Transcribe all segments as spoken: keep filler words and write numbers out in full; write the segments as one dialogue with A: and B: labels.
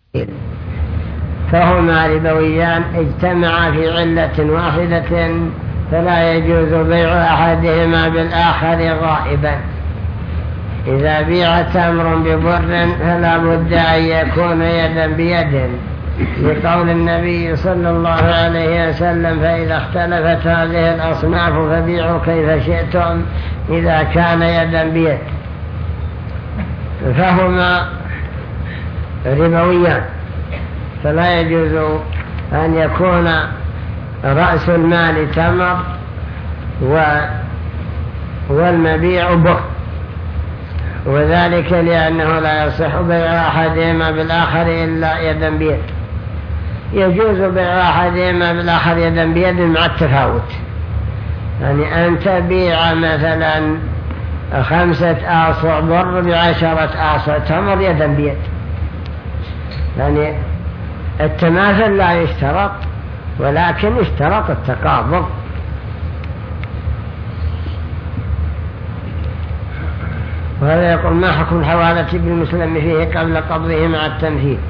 A: فهما ربويان اجتمعا في علة واحدة فلا يجوز بيع أحدهما بالآخر غائبا. إذا بيع تمر ببر فلا بد أن يكون يدا بيد، لقول النبي صلى الله عليه وسلم: فإذا اختلفت هذه الأصناف فبيعوا كيف شئتم إذا كان يدا بيد. فهما ربويان فلا يجوز أن يكون رأس المال تمر والمبيع بر، وذلك لأنه لا يصح بيع أحدهما بالآخر إلا يدا بيد. يجوز بيع أحدهما بالآخر يدا بيد مع التفاوت، يعني أن تبيع مثلا خمسة آصع بر بعشرة آصع تمر يدا بيد، يعني التماثل لا يشترط ولكن يشترط التقابض. وهذا يقول: ما حكم الحوالة بالمسلم فيه قبل قبضه مع التمثيل؟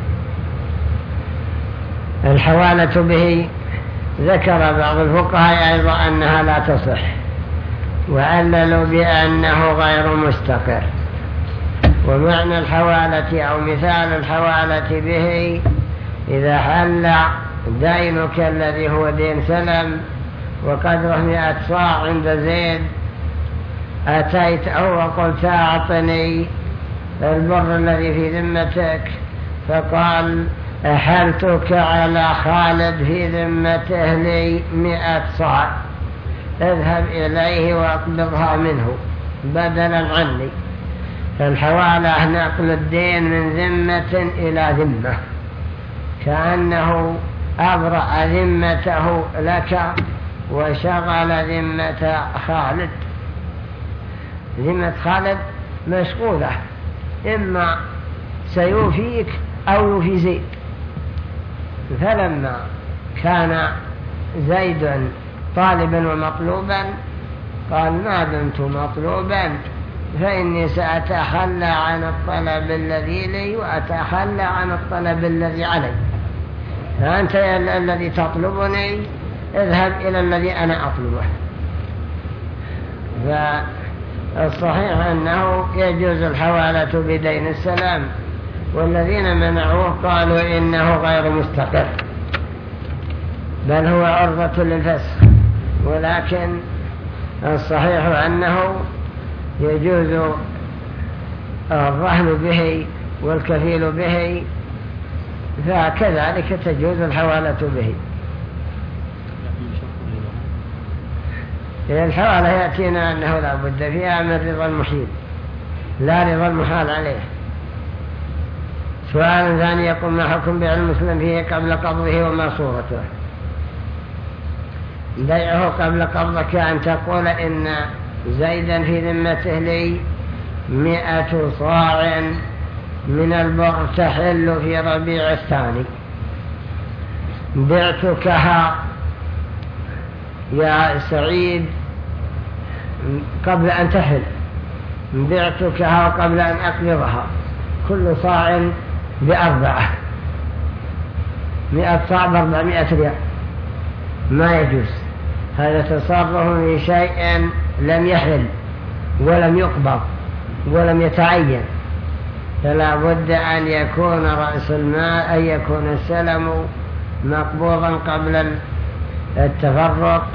A: الحوالة به ذكر بعض الفقهاء أيضا أنها لا تصح، وعللوا بأنه غير مستقر. ومعنى الحوالة أو مثال الحوالة به: إذا حل دينك الذي هو دين سلم وقدره مئة صاع عند زيد، أتيت أو وقلت: أعطني البر الذي في ذمتك، فقال: أحلتك على خالد في ذمته لي مئة صاع، اذهب إليه وأقبضها منه بدلا عني. فالحوالة نقل الدين من ذمة إلى ذمة، كأنه أبرأ ذمته لك وشغل ذمة خالد. ذمة خالد مشغولة، إما سيوفيك أو يوفي زيد. فلما كان زيد طالبا ومطلوبا قال: ما دمت مطلوبا فإني سأتخلى عن الطلب الذي لي وأتخلى عن الطلب الذي علي، فأنت الذي تطلبني اذهب إلى الذي أنا أطلبه. فالصحيح أنه يجوز الحوالة بدين السلام، والذين منعوه قالوا إنه غير مستقر بل هو عرضة للفسخ، ولكن الصحيح أنه يجوز الرهن به والكفيل به، فكذلك تجوز الحوالة به. الحوالة يأتينا أنه لا بد فيها من رضا المحيل لا رضا المحال عليه. سؤال ثاني يقول: ما حكم بيع المسلم فيه قبل قبضه وما صورته؟ بيعه قبل قبضك أن تقول: إن زيدا في ذمته لي مئة صاع من البر تحل في ربيع الثاني، بعتكها يا سعيد قبل أن تحل، بعتكها قبل أن أقبضها، كل صاع بأربعة، مئة صاع بأربعمائة ريال، ما يجوز. هذا تصرف في شيء لم يحل ولم يقبض ولم يتعين، فلا بد أن يكون رأس المال أن يكون السلم مقبوضا قبل التفرق،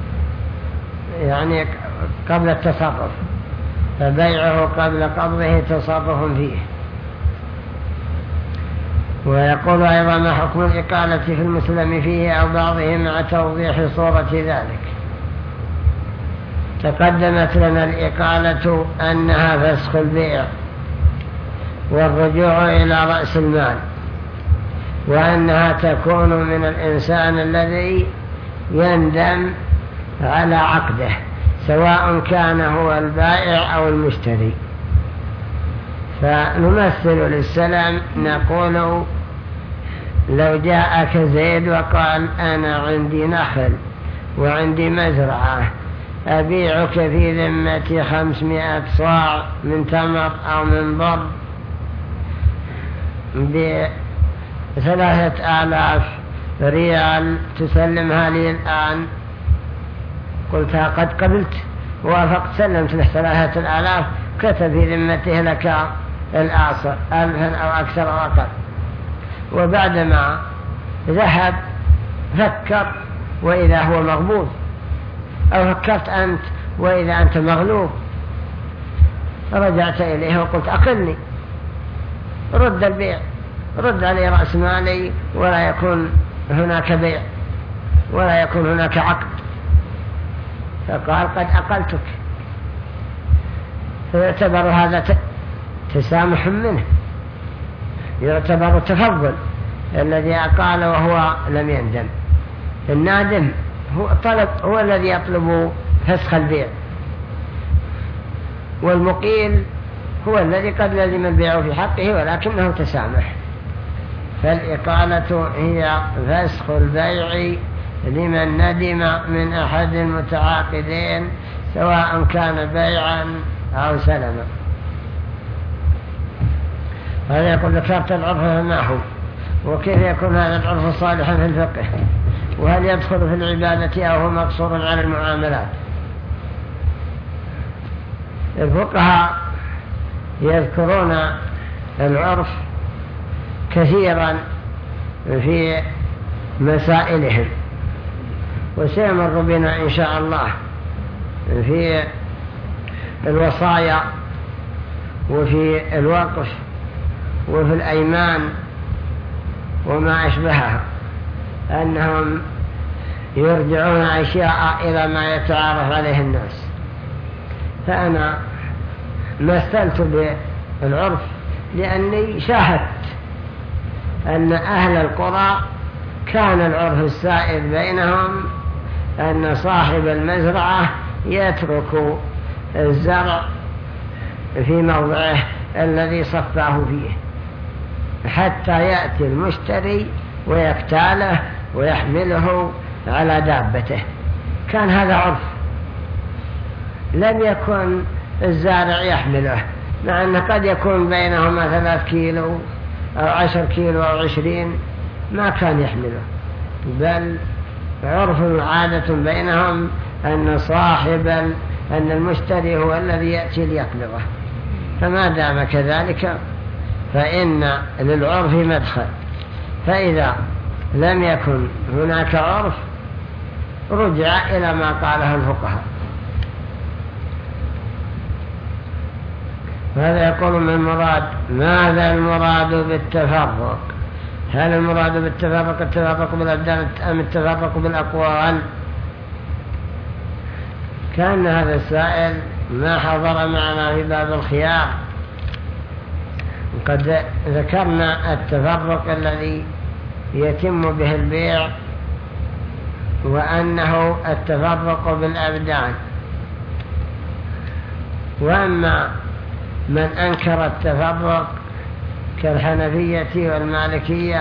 A: يعني قبل التصرف، فبيعه قبل قبضه تصرف فيه. ويقول أيضا: ما حكم الإقالة في المسلم فيه أو بعضه مع توضيح صورة ذلك؟ تقدمت لنا الإقالة أنها فسخ البيع والرجوع إلى رأس المال، وأنها تكون من الإنسان الذي يندم على عقده سواء كان هو البائع أو المشتري. فنمثل للسلام نقول: لو جاءك زيد وقال: أنا عندي نخل وعندي مزرعة أبيعك في ذمتي خمسمائة صاع من تمر أو من بر ثلاثة آلاف ريال تسلمها لي الآن. قلتها قد قبلت، وافقت، سلمت له ثلاثة الآلاف، كتب في ذمته لك الآصل ألفا أو أكثر أو أقل. وبعدما ذهب فكر وإذا هو مغبوط، أو فكرت أنت وإذا أنت مغلوب، رجعت إليه وقلت أقلني، رد البيع، رد علي رأس مالي، ولا يكون هناك بيع ولا يكون هناك عقد. فقال قد أقلتك، فيعتبر هذا تسامح منه، يعتبر تفضل الذي أقال وهو لم يندم. النادم هو, طلب هو الذي يطلب فسخ البيع، والمقيل هو الذي قد لزم البيع في حقه ولكنه تسامح. فالإقالة هي فسخ البيع لمن ندم من أحد المتعاقدين، سواء كان بيعا أو سلما. هذا يقول ذكرت العرف فما هو، وكيف يكون هذا العرف صالحا في الفقه، وهل يدخل في العبادة أو هو مقصور على المعاملات؟ الفقهاء يذكرون العرف كثيرا في مسائلهم، وسيمر بنا إن شاء الله في الوصايا وفي الوقف وفي الأيمان وما أشبهها، أنهم يرجعون أشياء إلى ما يتعارف عليه الناس. فأنا مثلت بالعرف لأني شاهدت أن أهل القرى كان العرف السائد بينهم أن صاحب المزرعة يترك الزرع في موضعه الذي صفاه فيه حتى يأتي المشتري ويكتاله ويحمله على دابته. كان هذا عرف، لم يكن الزارع يحمله، مع أنه قد يكون بينهما ثلاث كيلو أو عشر كيلو أو عشرين، ما كان يحمله، بل عرف عادة بينهم أن صاحب أن المشتري هو الذي يأتي ليقبضه. فما دام كذلك فإن للعرف مدخل، فإذا لم يكن هناك عرف رجع إلى ما قاله الفقهاء. هذا يقول من المراد، ماذا المراد بالتفرق؟ هل المراد بالتفرق التفرق بالأبدان أم التفرق بالأقوال؟ كان هذا السائل ما حضر معنا في باب الخيار، قد ذكرنا التفرق الذي يتم به البيع، وأنه التفرق بالأبدان. وأما من أنكر التفرق كالحنفية والمالكية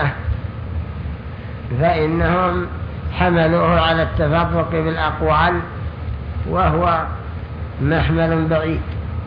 A: فإنهم حملوه على التفرق بالأقوال، وهو محمل بعيد،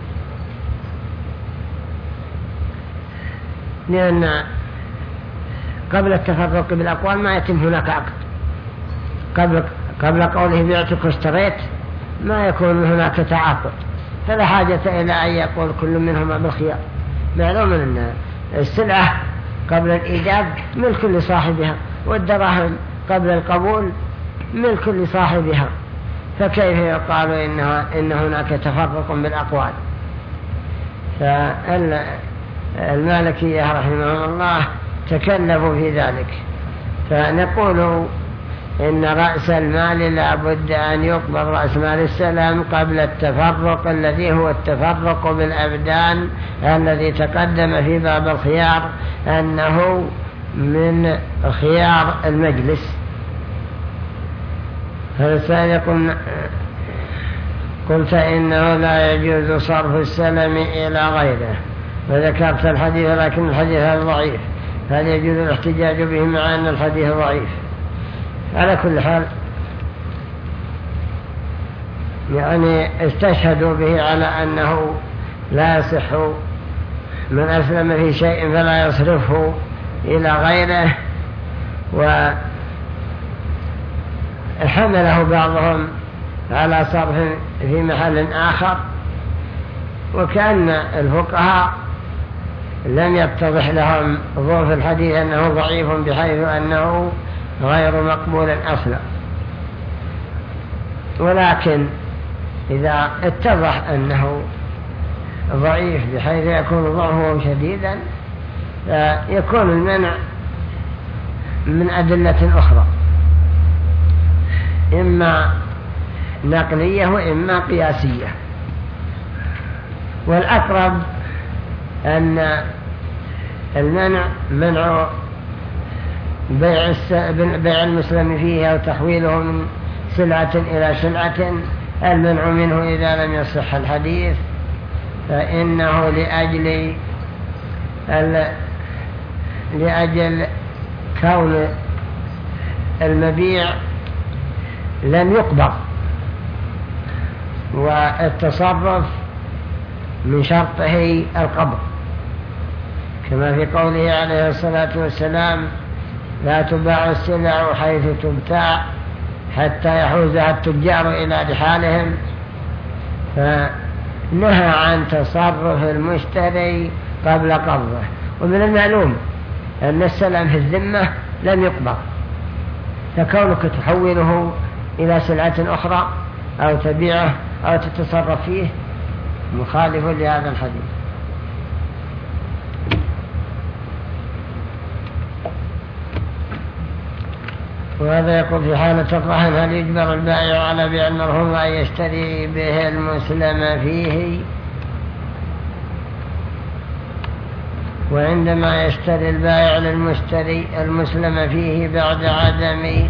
A: لأن قبل التفرق بالأقوال ما يتم هناك عقد. قبل, قبل قوله بعتك واشتريت ما يكون هناك تعاقد، فلا حاجة إلى أن يقول كل منهما بالخيار. معلوم أن السلعة قبل الإيجاب ملك لصاحبها، والدراهم قبل القبول ملك لصاحبها، فكيف يقال إنه إن هناك تفرق بالأقوال؟ فالمالكية رحمهم الله تكلفوا في ذلك. فنقول إن رأس المال لا بد أن يقبل رأس مال السلام قبل التفرق الذي هو التفرق بالأبدان الذي تقدم في باب الخيار أنه من خيار المجلس. فالسائل يقول قلت إنه لا يجوز صرف السلم إلى غيره، وذكرت الحديث لكن الحديث هذا ضعيف، هل يجوز الاحتجاج به مع أن الحديث ضعيف؟ على كل حال يعني استشهدوا به على أنه لا يصح من أسلم في شيء فلا يصرفه إلى غيره، وحمله بعضهم على صرف في محل آخر، وكأن الفقهاء لم يتضح لهم ظروف الحديث أنه ضعيف بحيث أنه غير مقبول أصلا. ولكن إذا اتضح أنه ضعيف بحيث يكون ضعفه شديدا يكون المنع من أدلة أخرى، إما نقلية وإما قياسية. والأقرب أن المنع منع بيع, بيع المسلم فيه أو تحويله من سلعة إلى سلعة. المنع منه إذا لم يصح الحديث فإنه لأجل لأجل كون المبيع لم يقبض، والتصرف من شرطه القبض، كما في قوله عليه الصلاة والسلام: لا تباع السلع حيث تبتاع حتى يحوزها التجار إلى رحالهم. فنهى عن تصرف المشتري قبل قبضه. ومن المعلوم أن السلم في الذمة لم يقبض، فكونك تحوله إلى سلعة أخرى أو تبيعه أو تتصرف فيه مخالف لهذا الحديث. وهذا يقول: في حالة الرهن هل يجبر البائع على بيع المرهون أن يشتري به المسلم فيه؟ وعندما يشتري البائع للمشتري المسلم فيه بعد عدم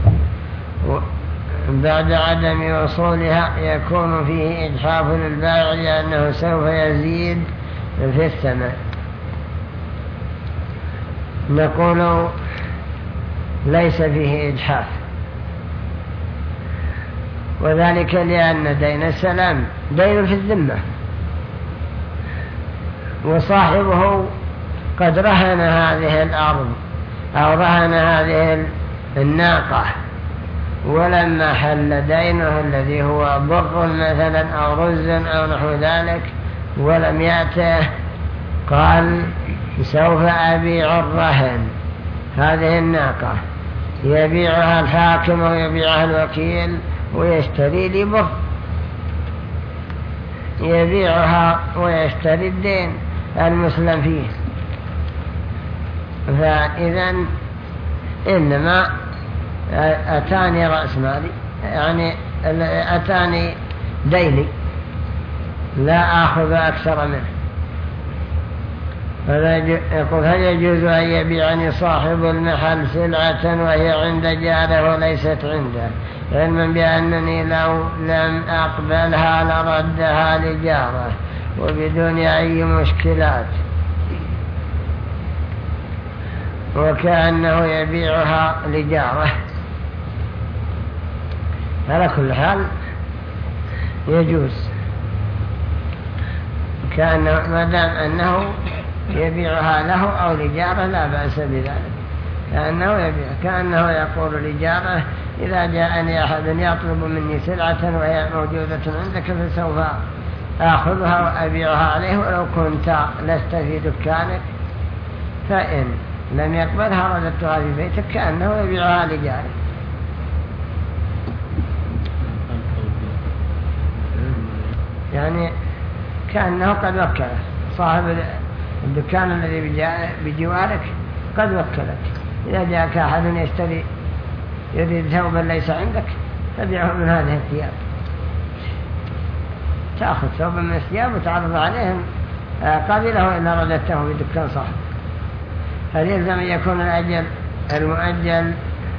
A: بعد عدم وصولها يكون فيه إجحاف للبائع لأنه سوف يزيد في الثمن. نقول ليس فيه إجحاف، وذلك لأن دين السلام دين في الذمة، وصاحبه قد رهن هذه الأرض أو رهن هذه الناقة، ولما حل دينه الذي هو بر مثلا أو رز أو نحو ذلك ولم يأته قال: سوف أبيع الرهن هذه الناقة، يبيعها الحاكم ويبيعها الوكيل ويشتري لي بر، يبيعها ويشتري الدين المسلم فيه. فإذا إنما أتاني رأس مالي، يعني أتاني ديني، لا أخذ أكثر منه. يقول: هل يجوز أن يبيعني صاحب المحل سلعة وهي عند جاره وليست عنده، علما بأنني لو لم أقبلها لردها لجاره وبدون أي مشكلات، وكأنه يبيعها لجاره؟ على كل حال يجوز، كأنه ما دام أنه يبيعها له أو لجاره لا بأس بذلك، كأنه يبيع، كأنه يقول لجاره: إذا جاءني أحد يطلب مني سلعة وهي موجودة عندك فسوف آخذها وأبيعها عليه ولو كنت لست في دكانك، فإن لم يقبلها رددتها في بيتك، كأنه يبيعها لجاره. يعني كأنه قد وكله صاحب الدكان الذي بجوارك، قد وكلك. إذا جاءك أحد يشتري يريد ثوبا ليس عندك فبيعه من هذه الثياب، تأخذ ثوبا من الثياب وتعرض عليهم قابله إلا رددته في دكان صاحب. هل يلزم أن يكون الأجل المؤجل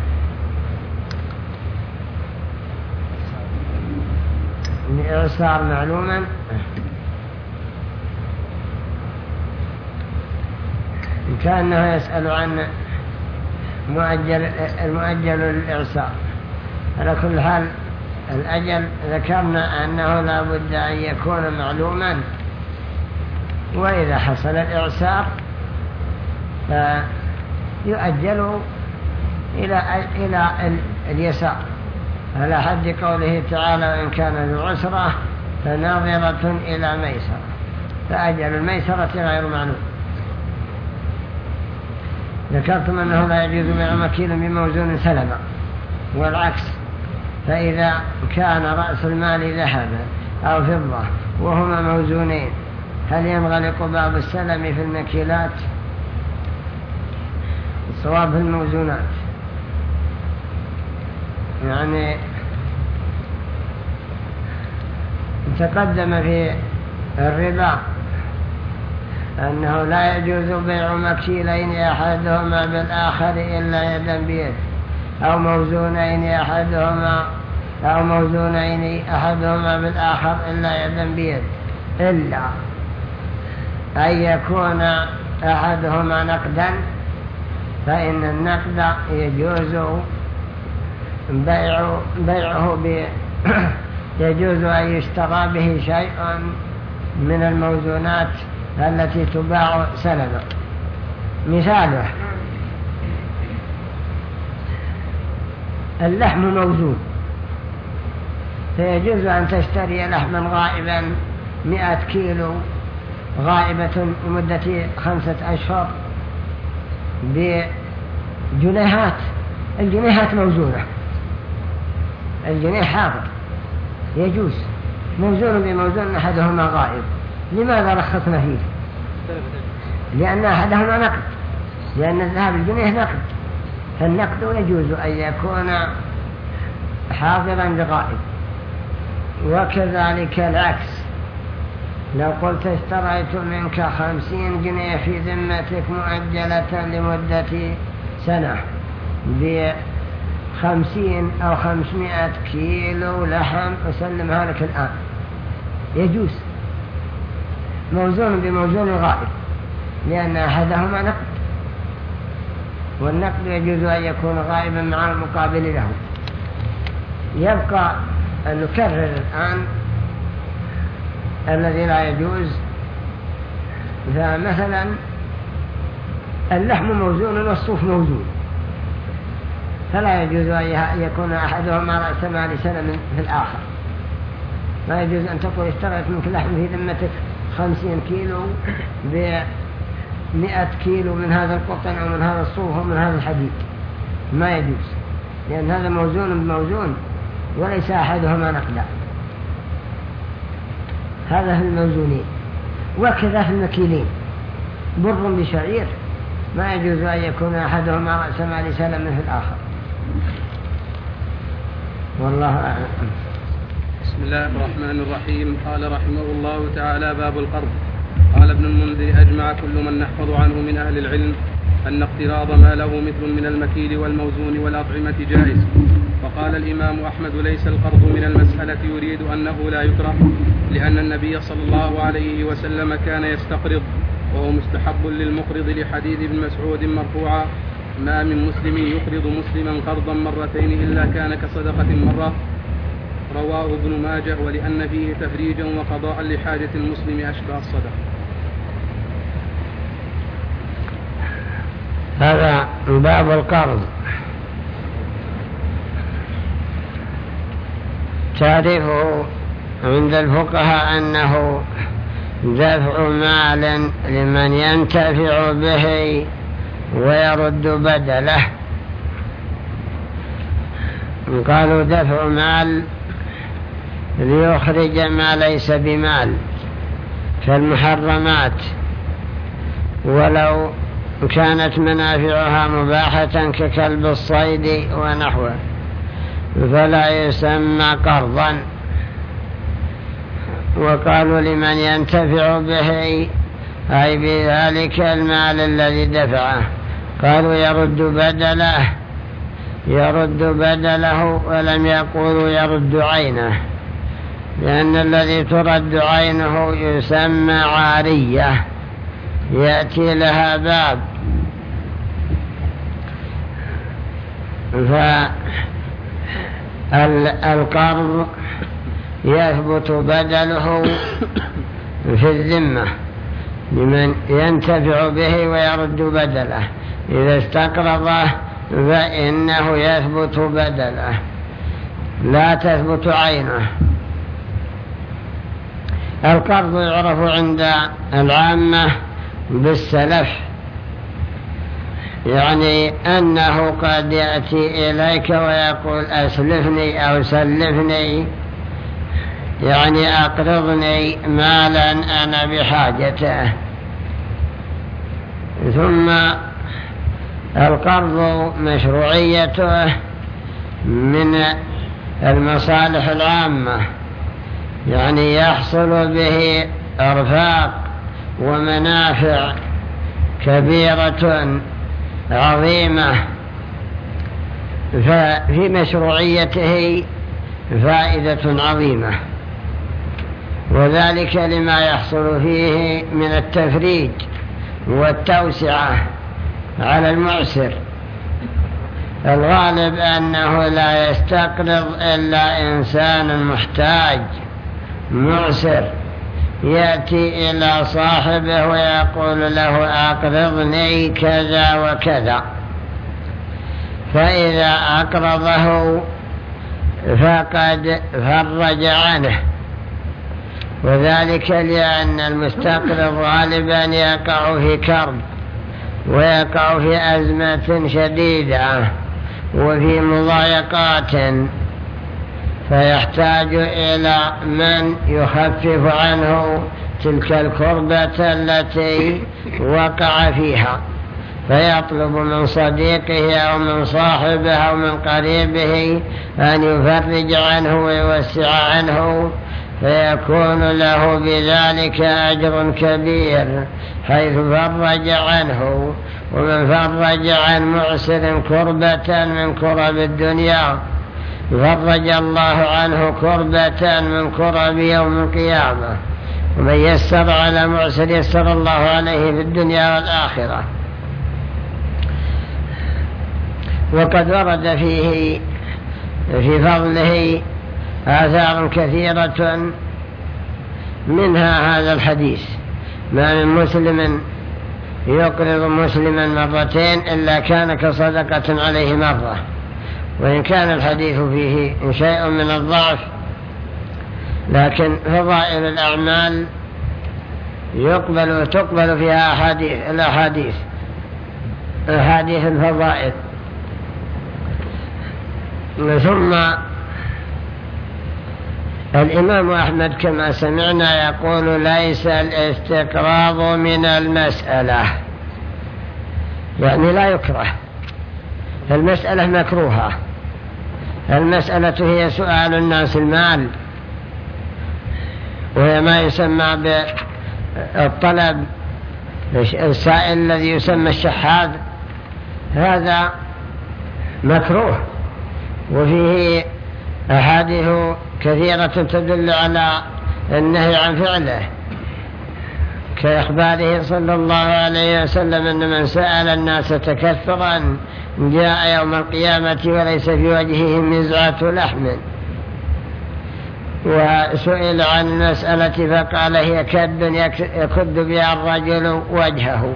A: لإعصار معلوما؟ كأنه يسأل عن مؤجل المؤجل للإعصار. على كل حال الأجل ذكرنا أنه لا بد أن يكون معلوما، وإذا حصل الإعصار يؤجل إلى إلى اليسار على حد قوله تعالى وإن كان ذو عسرة فناظرة إلى ميسرة، فأجل الميسرة غير معلوم. ذكرتم أنه لا يجوز بيع مكيل بموزون سلما، والعكس، فإذا كان رأس المال ذهبا أو فضة وهما موزونين هل ينغلق باب السلم في المكيلات؟ الصواب في الموزونات، يعني تقدم في الربا أنه لا يجوز بيع مكيلين أحدهما بالآخر إلا يدا بيد، أو موزونين أحدهما أو موزونين أحدهما بالآخر إلا يدا بيد، إلا أن يكون أحدهما نقدا، فإن النقد يجوز بيع بيعه ب يجوز أن يشترى به شيء من الموزونات التي تباع سلما. مثاله اللحم موزون، فيجوز أن تشتري لحما غائبا مئة كيلو غائبة لمدة خمسة أشهر بجنيهات، الجنيهات موزونة، الجنيه حاضر يجوز، موزون بموزون أحدهما غائب. لماذا رخصنا فيه؟ لأن أحدهما نقد، لأن الذهب الجنيه نقد، فالنقد يجوز أن يكون حاضرا بغائب. وكذلك العكس، لو قلت اشتريت منك خمسين جنيه في ذمتك مؤجلة لمدة سنة بخمسين أو خمسمائة كيلو لحم أسلمها لك الآن، يجوز، موزون بموزون غائب، لأن أحدهما نقد، والنقد يجوز أن يكون غائبا مع المقابل له. يبقى أن نكرر الآن الذي لا يجوز. فمثلا اللحم موزون والصوف موزون، فلا يجوز أن يكون أحدهما رأس مال سلم في الآخر. لا يجوز أن تقول اشتريت منك لحم في ذمتك خمسين كيلو بمئة كيلو من هذا القطن أو من هذا الصوف أو من هذا الحديد، ما يجوز، لأن هذا موزون بموزون وليس أحدهما نقدا. هذا في الموزونين. وكذا في المكيلين، بر بشعير ما يجوز أن يكون أحدهما رأس مال سلم في الآخر. والله أعلم.
B: بسم الله الرحمن الرحيم. قال رحمه الله تعالى: باب القرض. قال ابن المنذر: أجمع كل من نحفظ عنه من أهل العلم أن اقتراض ما له مثل من المكيل والموزون والأطعمة جائز. وقال الإمام أحمد: ليس القرض من المسألة، يريد أنه لا يكره، لأن النبي صلى الله عليه وسلم كان يستقرض، وهو مستحب للمقرض، لحديث ابن مسعود مرفوعا: ما من مسلم يقرض مسلما قرضا مرتين إلا كان كصدقة مرة. رواه ابن ماجه، ولأن فيه تفريجا وقضاء لحاجة المسلم أشبه الصدقة.
A: هذا باب القرض. تعرفه عند الفقهاء أنه دفع مال لمن ينتفع به ويرد بدله. قالوا دفع مال ليخرج ما ليس بمال كالمحرمات، ولو كانت منافعها مباحة ككلب الصيد ونحوه، فلا يسمى قرضا. وقالوا لمن ينتفع به أي بذلك المال الذي دفعه، قالوا يرد بدله يرد بدله ولم يقولوا يرد عينه، لأن الذي ترد عينه يسمى عارية، يأتي لها باب. فالقرض يثبت بدله في الذمة لمن ينتفع به ويرد بدله، إذا استقرضه فإنه يثبت بدله لا تثبت عينه. القرض يعرف عند العامة بالسلف، يعني أنه قد يأتي إليك ويقول أسلفني أو سلفني، يعني أقرضني مالا أنا بحاجته. ثم القرض مشروعيته من المصالح العامة، يعني يحصل به إرفاق ومنافع كبيرة عظيمة، ففي مشروعيته فائدة عظيمة، وذلك لما يحصل فيه من التفريج والتوسعة على المعسر. الغالب أنه لا يستقرض إلا إنسان محتاج معسر، يأتي إلى صاحبه ويقول له أقرضني كذا وكذا، فإذا أقرضه فقد فرج عنه، وذلك لأن المستقرض غالبا يقع في كرب ويقع في أزمة شديدة وفي مضايقات، فيحتاج إلى من يخفف عنه تلك الكربة التي وقع فيها، فيطلب من صديقه أو من صاحبه أو من قريبه أن يفرج عنه ويوسع عنه، فيكون له بذلك أجر كبير حيث فرج عنه. ومن فرج عن معسر كربة من كرب الدنيا فرج الله عنه كربة من كرب يوم القيامة. ومن يسر على معسر يسر الله عليه في الدنيا والآخرة. وقد ورد فيه في فضله آثار كثيرة، منها هذا الحديث: ما من مسلم يقرض مسلما مرتين إلا كان كصدقة عليه مرة. وإن كان الحديث فيه شيء من الضعف، لكن فضائل الأعمال يقبل تقبل فيها أحاديث الأحاديث أحاديث الفضائل. ثم الإمام أحمد كما سمعنا يقول: ليس الاستقراض من المسألة، يعني لا يكره، المسألة مكروهة. المسألة هي سؤال الناس المال، وهي ما يسمى بالطلب، السائل الذي يسمى الشحاذ، هذا مكروه، وفيه أحاديث كثيرة تدل على النهي عن فعله، كإخباره صلى الله عليه وسلم أن من سأل الناس تكثرا جاء يوم القيامة وليس في وجهه مزعة لحم. وسئل عن المسألة فقال: هي كد يكد بها الرجل وجهه.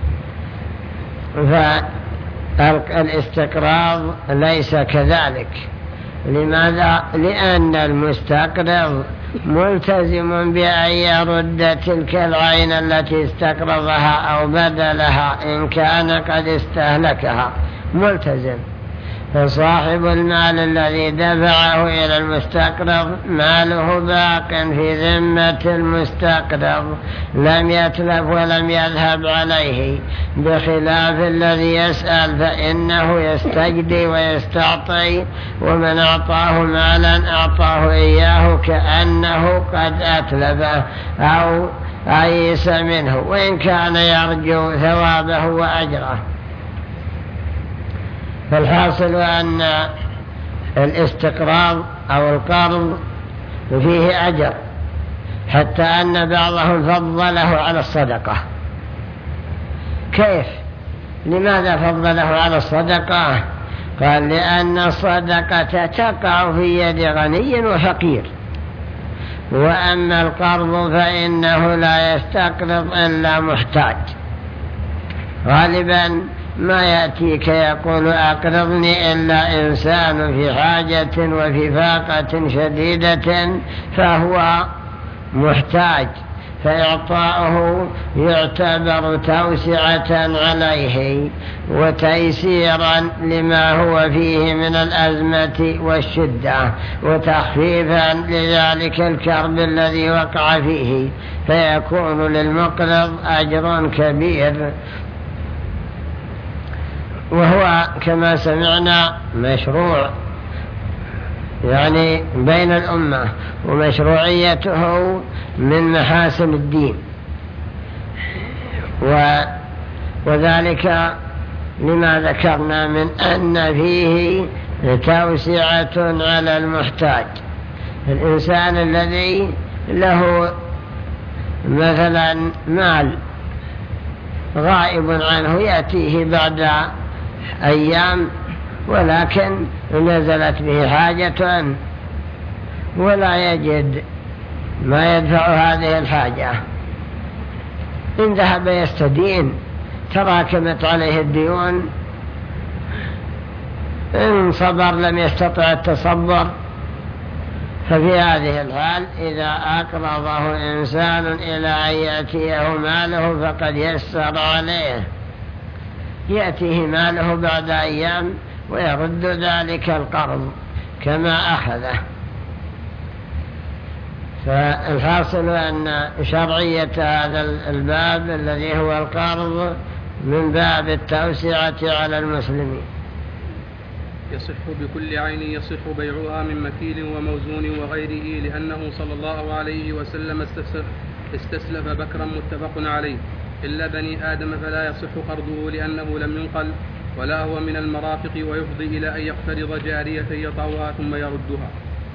A: فالاستقراض ليس كذلك. لماذا؟ لأن المستقرض ملتزم بأن يرد تلك العين التي استقرضها أو بدلها إن كان قد استهلكها، ملتزم. فصاحب المال الذي دفعه إلى المستقرض ماله باق في ذمة المستقرض، لم يتلف ولم يذهب عليه، بخلاف الذي يسأل فإنه يستجدي ويستعطي، ومن أعطاه مالا أعطاه إياه كأنه قد أتلفه أو أيس منه، وإن كان يرجو ثوابه وأجره. فالحاصل أن الاستقراض أو القرض فيه أجر، حتى أن بعضهم فضله على الصدقة. كيف؟ لماذا فضله على الصدقة؟ قال: لأن الصدقة تقع في يد غني وفقير، وأما القرض فإنه لا يستقرض إلا محتاج. غالبا ما يأتيك يقول أقرضني إلا إنسان في حاجة وفي فاقة شديدة فهو محتاج، فإعطاؤه يعتبر توسعة عليه وتيسيرا لما هو فيه من الأزمة والشدة وتخفيفا لذلك الكرب الذي وقع فيه، فيكون للمقرض أجر كبير. وهو كما سمعنا مشروع يعني بين الأمة، ومشروعيته من محاسن الدين، وذلك لما ذكرنا من أن فيه توسعة على المحتاج. الإنسان الذي له مثلا مال غائب عنه يأتيه بعد أيام ولكن نزلت به حاجة ولا يجد ما يدفع هذه الحاجة، إن ذهب يستدين تراكمت عليه الديون، إن صبر لم يستطع التصبر. ففي هذه الحال إذا أقرضه إنسان إلى أن يأتيه ماله فقد يسر عليه، يأتيه ماله بعد أيام ويرد ذلك القرض كما أخذه. فالحاصل أن شرعية هذا الباب الذي هو القرض من باب التوسعة على المسلمين.
B: يصح بكل عين يصح بيعها من مكيل وموزون وغيره، لأنه صلى الله عليه وسلم استسلف بكرا متفق عليه، إلا بني آدم فلا يصح قرضه لأنه لم ينقل ولا هو من المرافق، ويفضي إلى أن يقترض جارية يطعها ثم يردها.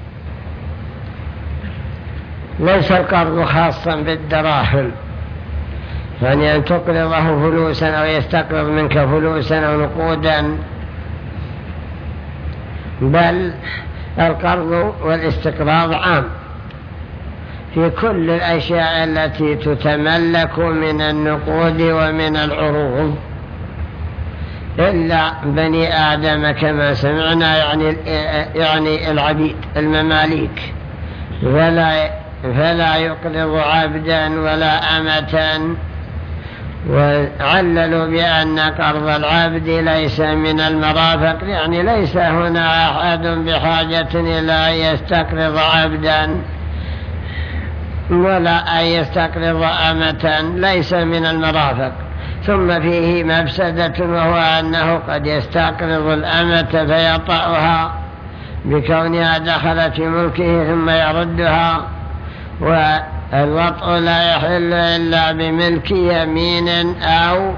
A: ليس القرض خاصا بالدراهم، يعني أن تقرضه فلوسا أو يستقرض منك فلوسا أو نقودا، بل القرض والاستقراض عام في كل الأشياء التي تتملك من النقود ومن العروض، إلا بني آدم كما سمعنا يعني, يعني العبيد المماليك، فلا, فلا يقرض عبدا ولا أمة. وعللوا بأن قرض العبد ليس من المرافق، يعني ليس هنا أحد بحاجة إلى أن يستقرض عبدا ولا أن يستقرض أمة، ليس من المرافق. ثم فيه مفسدة، وهو أنه قد يستقرض الأمة فيطأها بكونها دخلت في ملكه ثم يردها، والوطء لا يحل إلا بملك يمين أو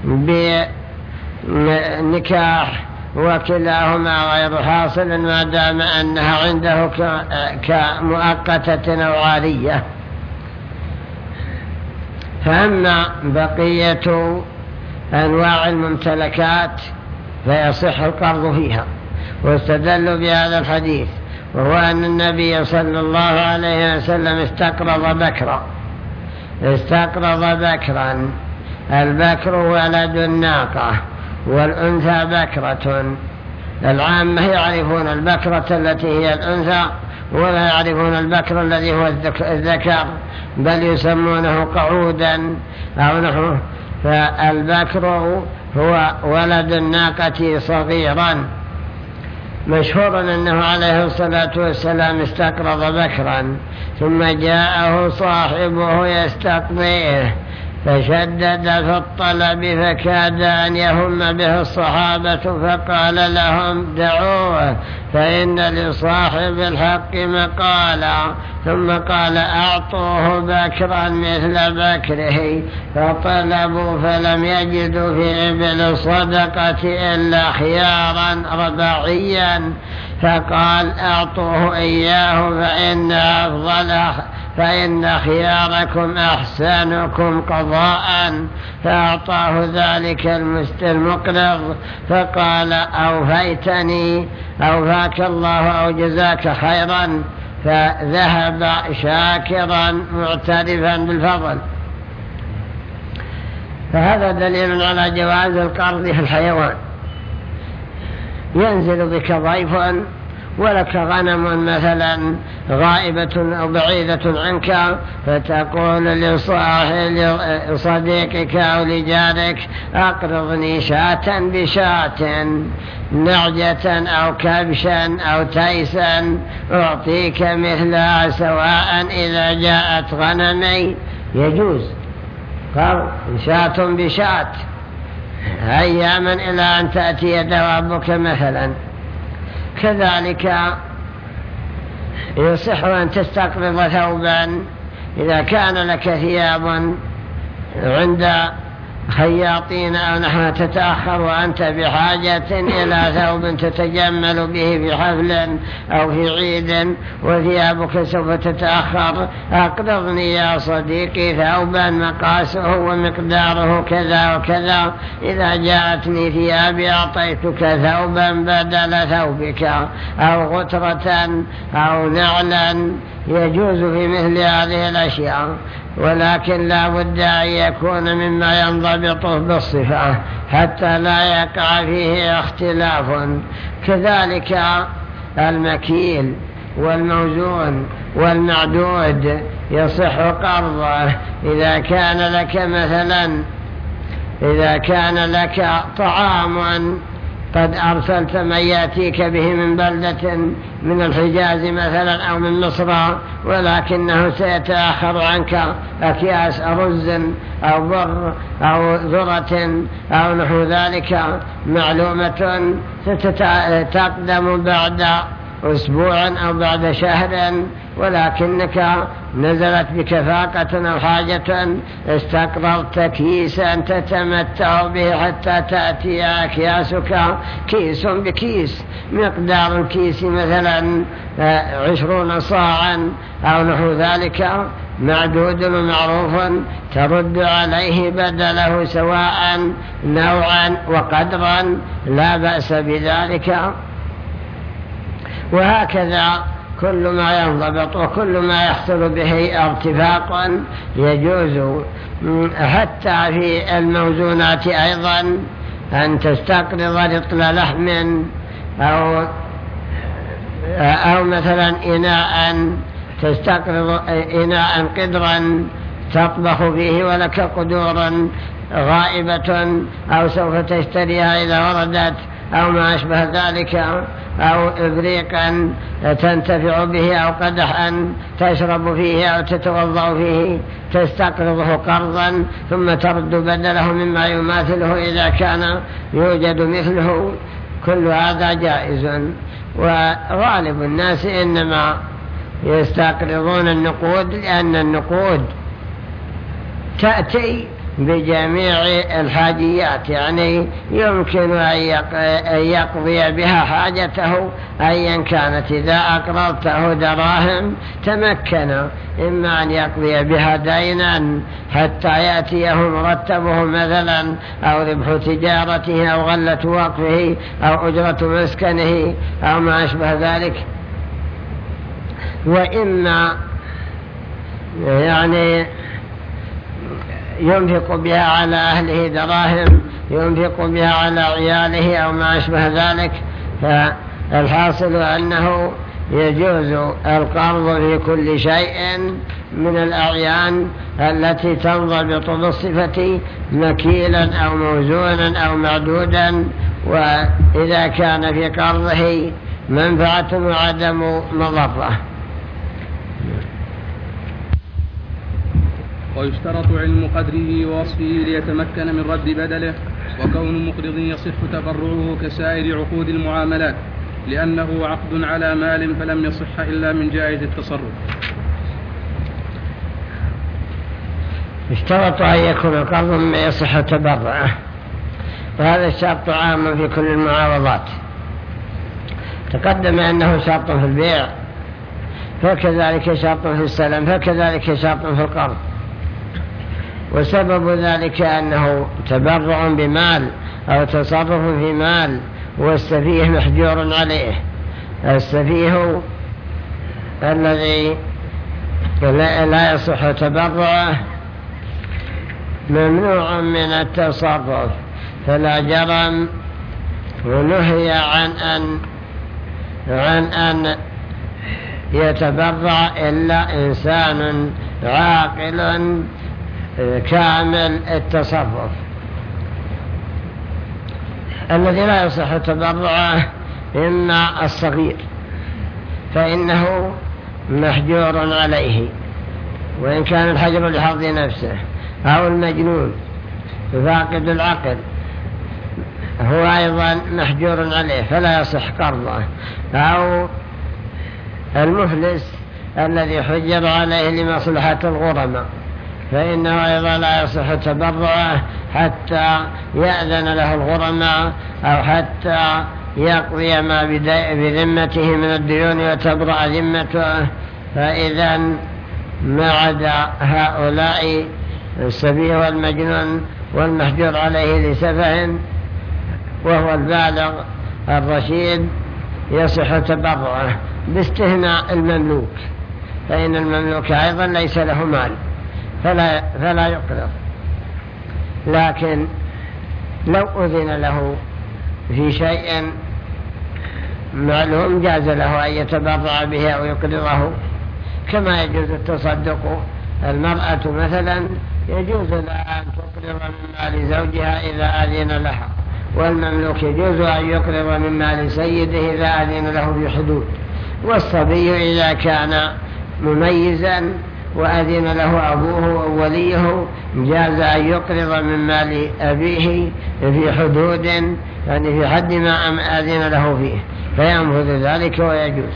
A: بنكاح، وكلاهما غير حاصل ما دام أنها عنده كمؤقتة أو عارية. فأما بقية أنواع الممتلكات فيصح القرض فيها، واستدلوا بهذا الحديث، وهو أن النبي صلى الله عليه وسلم استقرض بكرا استقرض بكرا البكر ولد الناقة، والأنثى بكرة. العامة يعرفون البكرة التي هي الأنثى ولا يعرفون البكر الذي هو الذكر، بل يسمونه قعودا أو نحوه. فالبكر هو ولد الناقة صغيرا. مشهور أنه عليه الصلاة والسلام استقرض بكرا، ثم جاءه صاحبه يستقضيه فشدد في الطلب فكاد أن يهم به الصحابة، فقال لهم دعوه فإن لصاحب الحق مقالا. ثم قال أعطوه بكرا مثل بكره، فطلبوا فلم يجدوا في إبل الصدقة إلا خيارا رباعيا، فقال أعطوه إياه فإن أفضل فإن خياركم أحسنكم قضاء. فأعطاه ذلك المقرض فقال أوفيتني أوفاك الله أو جزاك خيرا، فذهب شاكرا معترفا بالفضل. فهذا دليل على جواز القرض في الحيوان. ينزل بك ضيف ولك غنم مثلا غائبة أو بعيدة عنك، فتقول لصديقك أو لجارك أقرضني شاة بشاة، نعجة أو كبشا أو تيسا، أعطيك مثلها سواء إذا جاءت غنمي. يجوز قرض شاة بشاة أياما إلى أن تأتي دوابك مثلا. كذلك يصح أن تستقرض ثوبا إذا كان لك ثياب عند خياطين أو نحو تتأخر وأنت بحاجة إلى ثوب تتجمل به في حفل أو في عيد وثيابك سوف تتأخر، أقرضني يا صديقي ثوبا مقاسه ومقداره كذا وكذا، إذا جاءتني ثيابي أعطيتك ثوبا بدل ثوبك أو غترة أو نعلا. يجوز في مثل هذه الأشياء، ولكن لا بد أن يكون مما ينضبط بالصفة حتى لا يقع فيه اختلاف. كذلك المكيل والموزون والمعدود يصح قرضه إذا كان لك مثلا إذا كان لك طعام قد أرسلت من يأتيك به من بلدة من الحجاز مثلا أو من مصر، ولكنه سيتأخر عنك أكياس رز أو بر أو ذرة أو نحو ذلك معلومة ستقدم بعد أسبوع أو بعد شهر، ولكنك نزلت بك فاقة أو حاجة، استقرضت كيسا تتمتع به حتى تأتي أكياسك كيس بكيس، مقدار الكيس مثلا عشرون صاعا أو نحو ذلك معدود ومعروف، ترد عليه بدله سواء نوعا وقدرا، لا بأس بذلك. وهكذا كل ما ينضبط وكل ما يحصل به ارتفاق يجوز. حتى في الموزونات أيضا أن تستقرض رطل لحم أو, أو مثلا إناء، تستقرض إناء قدرا تطبخ فيه ولك قدور غائبة أو سوف تشتريها إذا وردت أو ما أشبه ذلك، أو إبريقا تنتفع به أو قدحا تشرب فيه أو تتوضأ فيه، تستقرضه قرضا ثم ترد بدله مما يماثله إذا كان يوجد مثله. كل هذا جائز. وغالب الناس إنما يستقرضون النقود لأن النقود تأتي بجميع الحاجيات، يعني يمكن أن يقضي بها حاجته أيا كانت. إذا أقرضته دراهم تمكن إما أن يقضي بها دينا حتى يأتيه مرتبه مثلا أو ربح تجارته أو غلة وقفه أو أجرة مسكنه أو ما أشبه ذلك، وإما يعني ينفق بها على أهله دراهم، ينفق بها على عياله أو ما أشبه ذلك. فالحاصل أنه يجوز القرض في كل شيء من الأعيان التي تنضبط بالصفة مكيلا أو موزونا أو معدودا، وإذا كان في قرضه منفعة وعدم مضرة.
B: ويشترط علم قدره ووصفه ليتمكن من رد بدله، وكون مقرض يصح تبرعه كسائر عقود المعاملات، لأنه عقد على مال فلم يصح إلا من جائز التصرف.
A: اشترط أن يكون القرض مما يصح تبرعه، وهذا الشرط عام في كل المعاوضات. تقدم أنه شرط في البيع، فكذلك شرط في السلم، فكذلك شرط في القرض. وسبب ذلك أنه تبرع بمال أو تصرف في مال، والسفيه محجور عليه. السفيه الذي لا يصح تبرعه ممنوع من التصرف، فلا جرم ونهي عن أن عن أن يتبرع إلا إنسان عاقل كامل التصرف. الذي لا يصح تبرعه إما الصغير فإنه محجور عليه وإن كان الحجر لحظ نفسه، أو المجنون فاقد العقل هو أيضا محجور عليه فلا يصح قرضه، أو المفلس الذي حجر عليه لمصلحة الغرماء فإنه أيضا لا يصح تبرعه حتى يأذن له الغرماء أو حتى يقضي ما بذمته من الديون وتبرأ ذمته. فإذا ما عدا هؤلاء السفيه والمجنون والمحجور عليه لسفه وهو البالغ الرشيد يصح تبرعه، باستثناء المملوك، فإن المملوك أيضا ليس له مال فلا, فلا يقرض. لكن لو أذن له في شيء معلوم جاز له أن يتبرع به أو يقرضه، كما يجوز التصدق. المرأة مثلا يجوز لها أن تقرض من مال زوجها إذا أذن لها، والمملوك يجوز أن يقرض من مال سيده إذا أذن له بحدود، والصبي إذا كان مميزا وأذن له أبوه أو وليه جاز أن يقرض من مال أبيه في حدود، يعني في حد ما أذن له فيه، فينفذ ذلك ويجوز.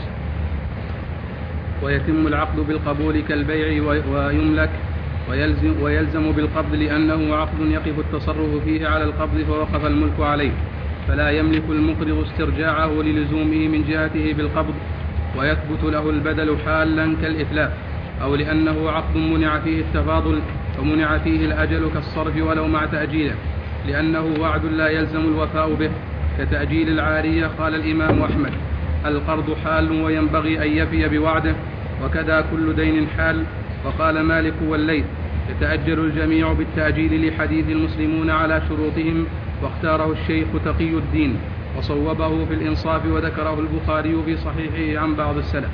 B: ويتم العقد بالقبول كالبيع ويملك، ويلزم, ويلزم بالقبض لأنه عقد يقف التصرف فيه على القبض فوقف الملك عليه، فلا يملك المقرض استرجاعه للزومه من جهته بالقبض، ويثبت له البدل حالا كالإتلاف، أو لأنه عقد منع فيه التفاضل ومنع فيه الأجل كالصرف ولو مع تأجيله، لأنه وعد لا يلزم الوفاء به كتأجيل العارية. قال الإمام أحمد: القرض حال وينبغي أن يفي بوعده، وكذا كل دين حال. وقال مالك والليث: يتأجل الجميع بالتأجيل لحديث المسلمون على شروطهم، واختاره الشيخ تقي الدين وصوبه في الإنصاف، وذكره البخاري في صحيحه عن بعض السلف.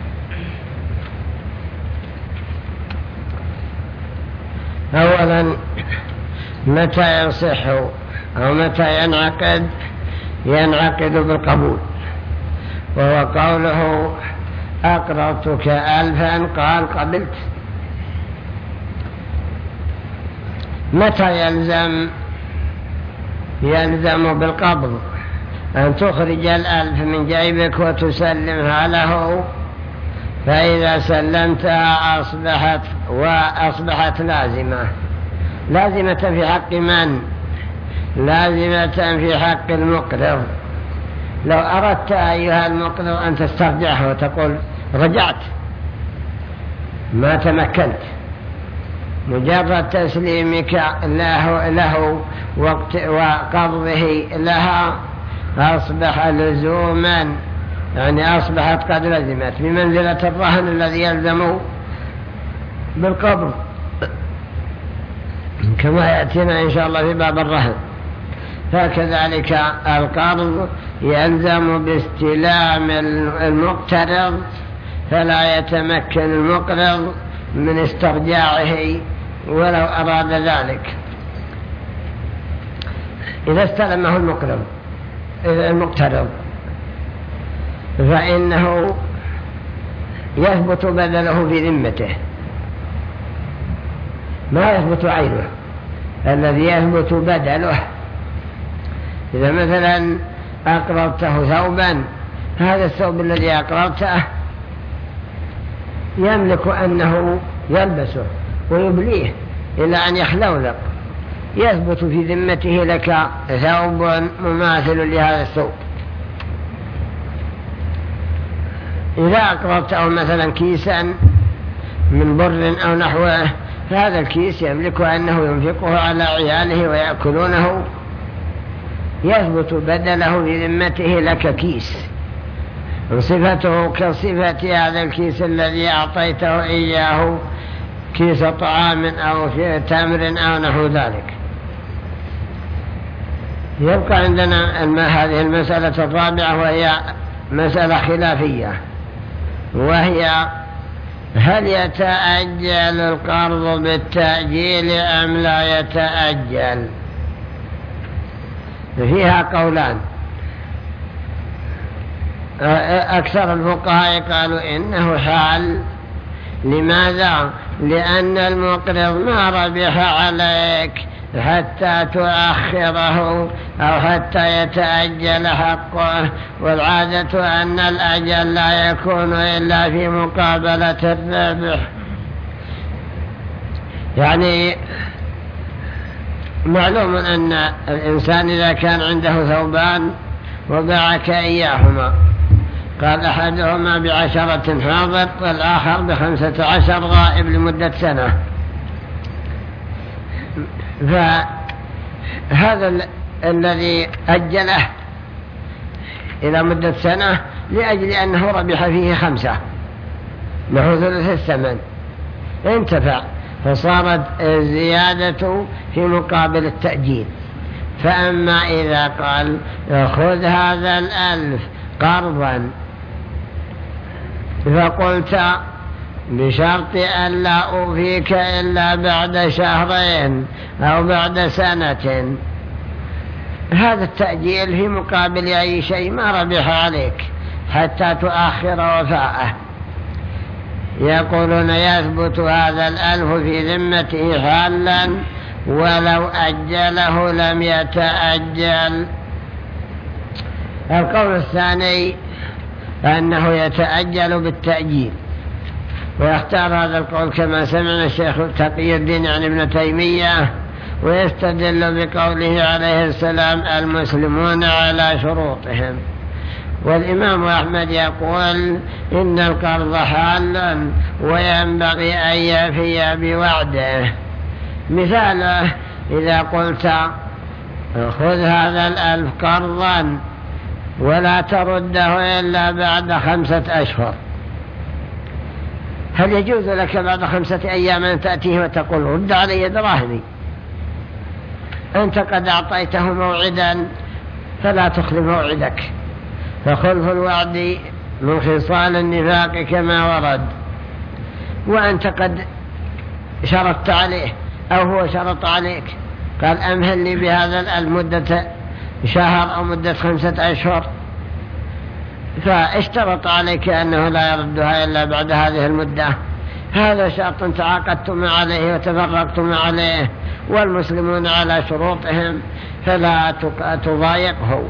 A: أولا، متى يصح أو متى ينعقد؟ ينعقد بالقبول، وهو قوله: أقرضتك ألفا، قال قبلت. متى يلزم؟ يلزم بالقبض، أن تخرج الألف من جيبك وتسلمها له، فإذا سلمتها أصبحت وأصبحت لازمة. لازمة في حق من؟ لازمة في حق المقرض. لو أردت أيها المقرض أن تسترجعه وتقول رجعت، ما تمكنت، مجرد تسليمك له, له وقت وقبضه لها أصبح لزوما، يعني أصبحت قد لزمت بمنزلة الرهن الذي يلزم بالقبض، كما يأتينا إن شاء الله في باب الرهن. فكذلك القرض يلزم باستلام المقترض، فلا يتمكن المقرض من استرجاعه ولو أراد ذلك. إذا استلمه المقرض المقترض فإنه يثبت بدله في ذمته، ما يثبت عينه، الذي يثبت بدله. إذا مثلا أقرضته ثوبا، هذا الثوب الذي أقرضته يملك أنه يلبسه ويبليه إلى أن يخلولق، يثبت في ذمته لك ثوب مماثل لهذا الثوب. إذا أقرضته مثلا كيسا من بر أو نحوه، فهذا الكيس يملك أنه ينفقه على عياله ويأكلونه، يثبت بدله في ذمته لك كيس، وصفته كصفة هذا الكيس الذي أعطيته إياه كيس طعام أو في تمر أو نحو ذلك. يبقى عندنا هذه المسألة الرابعة، وهي مسألة خلافية، وهي هل يتأجل القرض بالتأجيل أم لا يتأجل؟ فيها قولان. أكثر الفقهاء قالوا إنه حال. لماذا؟ لأن المقرض ما ربح عليك حتى تؤخره أو حتى يتأجل حقه، والعادة أن الأجل لا يكون إلا في مقابلة الربح. يعني معلوم أن الإنسان إذا كان عنده ثوبان وباعك إياهما، قال أحدهما بعشرة حاضر والآخر بخمسة عشر غائب لمدة سنة، فهذا الذي أجله إلى مدة سنة لأجل أنه ربح فيه خمسة له ثلث الثمن انتفع، فصارت الزيادة في مقابل التأجيل. فأما إذا قال خذ هذا الألف قرضا فقلت بشرط أن لا أوفيك إلا بعد شهرين أو بعد سنة، هذا التأجيل في مقابل أي شيء ما ربح عليك حتى تؤخر وفاءه. يقولون يثبت هذا الألف في ذمته حالا ولو أجله لم يتأجل. القول الثاني أنه يتأجل بالتأجيل، ويختار هذا القول كما سمعنا الشيخ تقي الدين عن ابن تيمية، ويستدل بقوله عليه السلام المسلمون على شروطهم. والإمام أحمد يقول إن القرض حال وينبغي أن يفي بوعده. مثاله إذا قلت خذ هذا الألف قرضا ولا ترده إلا بعد خمسة أشهر، هل يجوز لك بعد خمسة أيام أن تأتيه وتقول رد علي دراهمي؟ أنت قد أعطيته موعدا فلا تخلف موعدك، فخلف الوعد من خصال النفاق كما ورد، وأنت قد شرطت عليه أو هو شرط عليك، قال أمهل لي بهذا المدة شهر أو مدة خمسة أشهر، فاشترط عليك أنه لا يردها إلا بعد هذه المدة، هذا شرط تعاقدتم عليه وتفرقتم عليه، والمسلمون على شروطهم فلا تضايقه.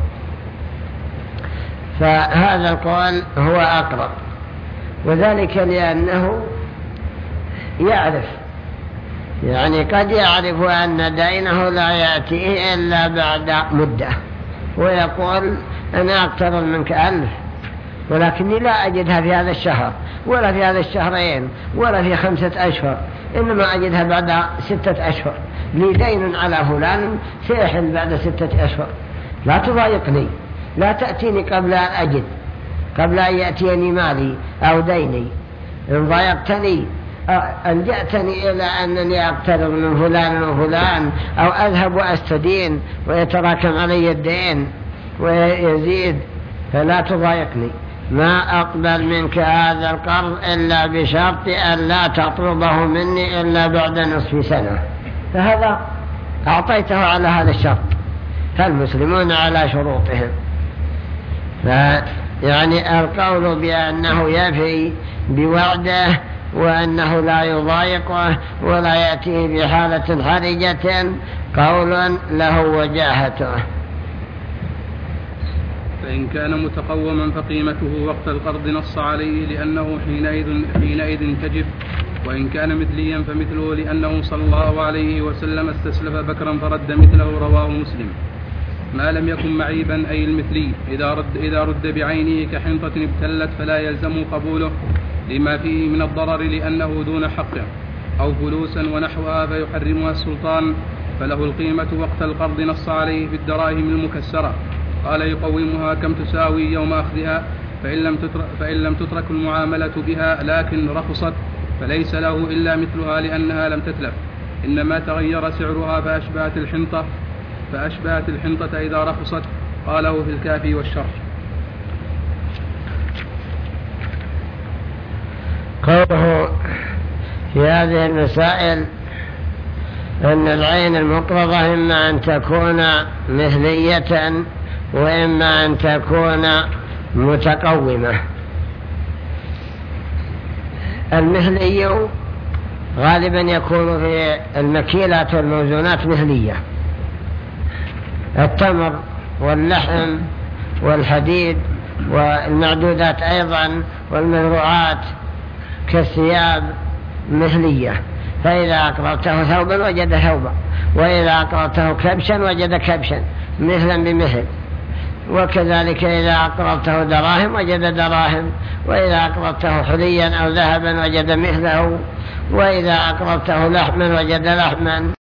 A: فهذا القول هو أقرب، وذلك لأنه يعرف، يعني قد يعرف أن دينه لا يأتيه إلا بعد مدة، ويقول أنا أقترض منك ألف ولكني لا أجدها في هذا الشهر ولا في هذا الشهرين ولا في خمسة أشهر، إنما أجدها بعد ستة أشهر، لي دين على فلان سيحل بعد ستة أشهر، لا تضايقني، لا تأتيني قبل أن أجد، قبل أن يأتيني مالي أو ديني، إن ضايقتني أن جاءتني إلى أنني أقترض من فلان وفلان أو أذهب وأستدين ويتراكم علي الدين ويزيد، فلا تضايقني، ما أقبل منك هذا القرض إلا بشرط أن لا تطلبه مني إلا بعد نصف سنة، فهذا أعطيته على هذا الشرط، فالمسلمون على شروطهم. فيعني القول بأنه يفي بوعده وأنه لا يضايقه ولا يأتيه بحالة حرجة قول له وجاهته.
B: فإن كان متقوما فقيمته وقت القرض نص عليه لأنه حينئذ, حينئذ تجب، وإن كان مثليا فمثله لأنه صلى الله عليه وسلم استسلف بكرا فرد مثله، رواه مسلم. ما لم يكن معيبا أي المثلي إذا رد, إذا رد بعينه كحنطة ابتلت فلا يلزم قبوله لما فيه من الضرر لأنه دون حقه، أو فلوسا ونحوها فيحرمها السلطان، فله القيمة وقت القرض نص عليه في الدراهم المكسرة، قال يقومها كم تساوي يوم أخذها، فإن لم تترك, فإن لم تترك المعاملة بها لكن رخصت فليس له إلا مثلها لأنها لم تتلف، إنما تغير سعرها فأشبهت الحنطة فأشبهت الحنطة إذا رخصت. قاله في الكافي والشرح.
A: قوله في هذه المسائل أن العين المقرضة إما أن تكون مثلية وإما أن تكون متقومة. المثلي غالبا يكون في المكيلات والموزونات مثلية، التمر واللحم والحديد والمعدودات أيضا والمزروعات كالثياب مثلية، فإذا أقرضته ثوبا وجد ثوبا، وإذا أقرضته كبشا وجد كبشا مثلا بمثل، وكذلك إذا أقرضته دراهم وجد دراهم، وإذا أقرضته حليا أو ذهبا وجد مثله، وإذا أقرضته لحما وجد لحما.